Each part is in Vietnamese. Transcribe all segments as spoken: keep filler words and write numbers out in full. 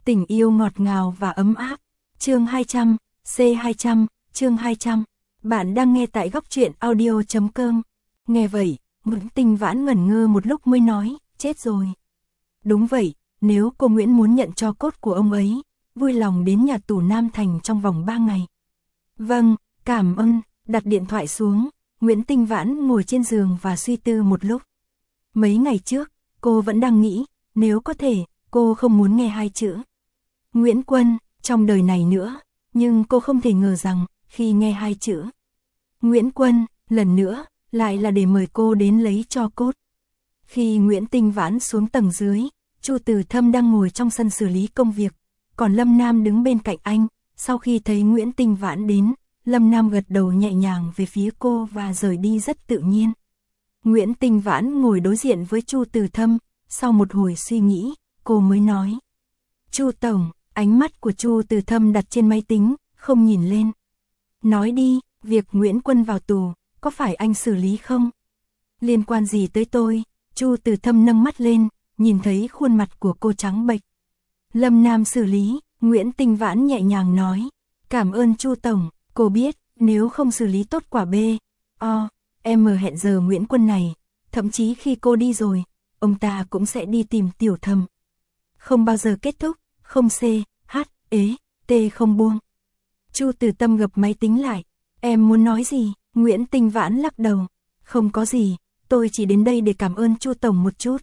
Tình yêu ngọt ngào và ấm áp. Chương hai trăm, C hai trăm, chương hai trăm. Bạn đang nghe tại góc truyện audio chấm com. Nghe vậy, Nguyễn Tinh Vãn ngẩn ngơ một lúc mới nói, chết rồi. Đúng vậy, nếu cô Nguyễn muốn nhận tro cốt của ông ấy, vui lòng đến nhà tù Nam Thành trong vòng ba ngày. Vâng, cảm ơn. Đặt điện thoại xuống, Nguyễn Tinh Vãn ngồi trên giường và suy tư một lúc. Mấy ngày trước, cô vẫn đang nghĩ, nếu có thể, cô không muốn nghe hai chữ Nguyễn Quân trong đời này nữa, nhưng cô không thể ngờ rằng, khi nghe hai chữ Nguyễn Quân, lần nữa, lại là để mời cô đến lấy tro cốt. Khi Nguyễn Tinh Vãn xuống tầng dưới, Chu Từ Thâm đang ngồi trong sân xử lý công việc, còn Lâm Nam đứng bên cạnh anh. Sau khi thấy Nguyễn Tinh Vãn đến, Lâm Nam gật đầu nhẹ nhàng về phía cô và rời đi rất tự nhiên. Nguyễn Tinh Vãn ngồi đối diện với Chu Từ Thâm, sau một hồi suy nghĩ, cô mới nói. Chu Tổng, ánh mắt của Chu Từ Thâm đặt trên máy tính, không nhìn lên. Nói đi, việc Nguyễn Quân vào tù, có phải anh xử lý không? Liên quan gì tới tôi? Chu Từ Thâm nâng mắt lên, nhìn thấy khuôn mặt của cô trắng bệch. Lâm Nam xử lý, Nguyễn Tinh Vãn nhẹ nhàng nói. Cảm ơn Chu Tổng, cô biết, nếu không xử lý tốt quả B, O, M hẹn giờ Nguyễn Quân này, thậm chí khi cô đi rồi, ông ta cũng sẽ đi tìm Tiểu Thâm. Không bao giờ kết thúc, không C, H, ế, T không buông. Chu Từ Tâm gập máy tính lại. Em muốn nói gì? Nguyễn Tinh Vãn lắc đầu. Không có gì, tôi chỉ đến đây để cảm ơn Chu Tổng một chút.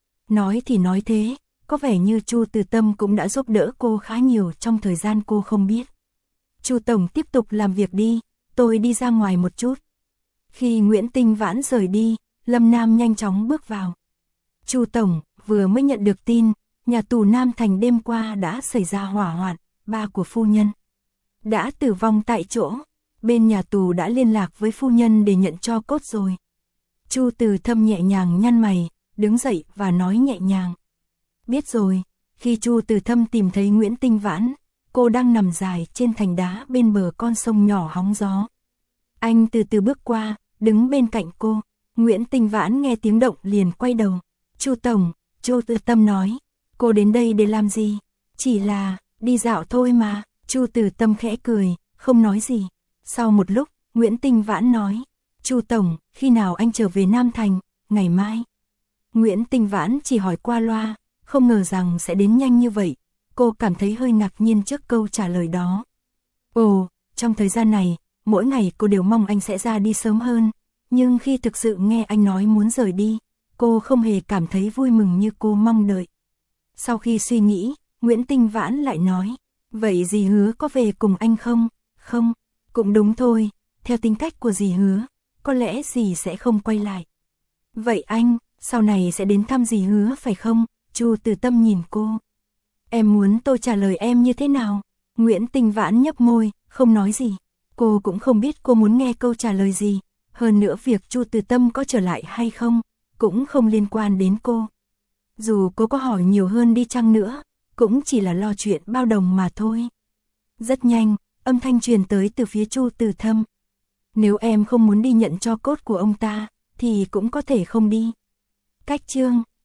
Nói thì nói thế, có vẻ như Chu Từ Tâm cũng đã giúp đỡ cô khá nhiều trong thời gian cô không biết. Chu Tổng tiếp tục làm việc đi, tôi đi ra ngoài một chút. Khi Nguyễn Tinh Vãn rời đi, Lâm Nam nhanh chóng bước vào. Chu Tổng, vừa mới nhận được tin, nhà tù Nam Thành đêm qua đã xảy ra hỏa hoạn, ba của phu nhân đã tử vong tại chỗ. Bên nhà tù đã liên lạc với phu nhân để nhận tro cốt rồi. Chu Từ Thâm nhẹ nhàng nhăn mày, đứng dậy và nói nhẹ nhàng. Biết rồi. Khi Chu Từ Thâm tìm thấy Nguyễn Tinh Vãn, cô đang nằm dài trên thành đá bên bờ con sông nhỏ hóng gió. Anh từ từ bước qua, đứng bên cạnh cô. Nguyễn Tinh Vãn nghe tiếng động liền quay đầu. Chu Tổng, Chu Từ Tâm nói, cô đến đây để làm gì? Chỉ là, đi dạo thôi mà. Chu Từ Tâm khẽ cười, không nói gì. Sau một lúc, Nguyễn Tinh Vãn nói, Chu Tổng, khi nào anh trở về Nam Thành? Ngày mai. Nguyễn Tinh Vãn chỉ hỏi qua loa, không ngờ rằng sẽ đến nhanh như vậy. Cô cảm thấy hơi ngạc nhiên trước câu trả lời đó. Ồ, trong thời gian này, mỗi ngày cô đều mong anh sẽ ra đi sớm hơn. Nhưng khi thực sự nghe anh nói muốn rời đi, cô không hề cảm thấy vui mừng như cô mong đợi. Sau khi suy nghĩ, Nguyễn Tinh Vãn lại nói, vậy dì Hứa có về cùng anh không? Không, cũng đúng thôi, theo tính cách của dì Hứa, có lẽ dì sẽ không quay lại. Vậy anh, sau này sẽ đến thăm dì Hứa phải không? Chu Từ Tâm nhìn cô. Em muốn tôi trả lời em như thế nào? Nguyễn Tinh Vãn nhấp môi, không nói gì. Cô cũng không biết cô muốn nghe câu trả lời gì. Hơn nữa việc Chu Từ Tâm có trở lại hay không, cũng không liên quan đến cô. Dù cô có hỏi nhiều hơn đi chăng nữa, cũng chỉ là lo chuyện bao đồng mà thôi. Rất nhanh, âm thanh truyền tới từ phía Chu Từ Thâm. Nếu em không muốn đi nhận tro cốt của ông ta, thì cũng có thể không đi. Cách chương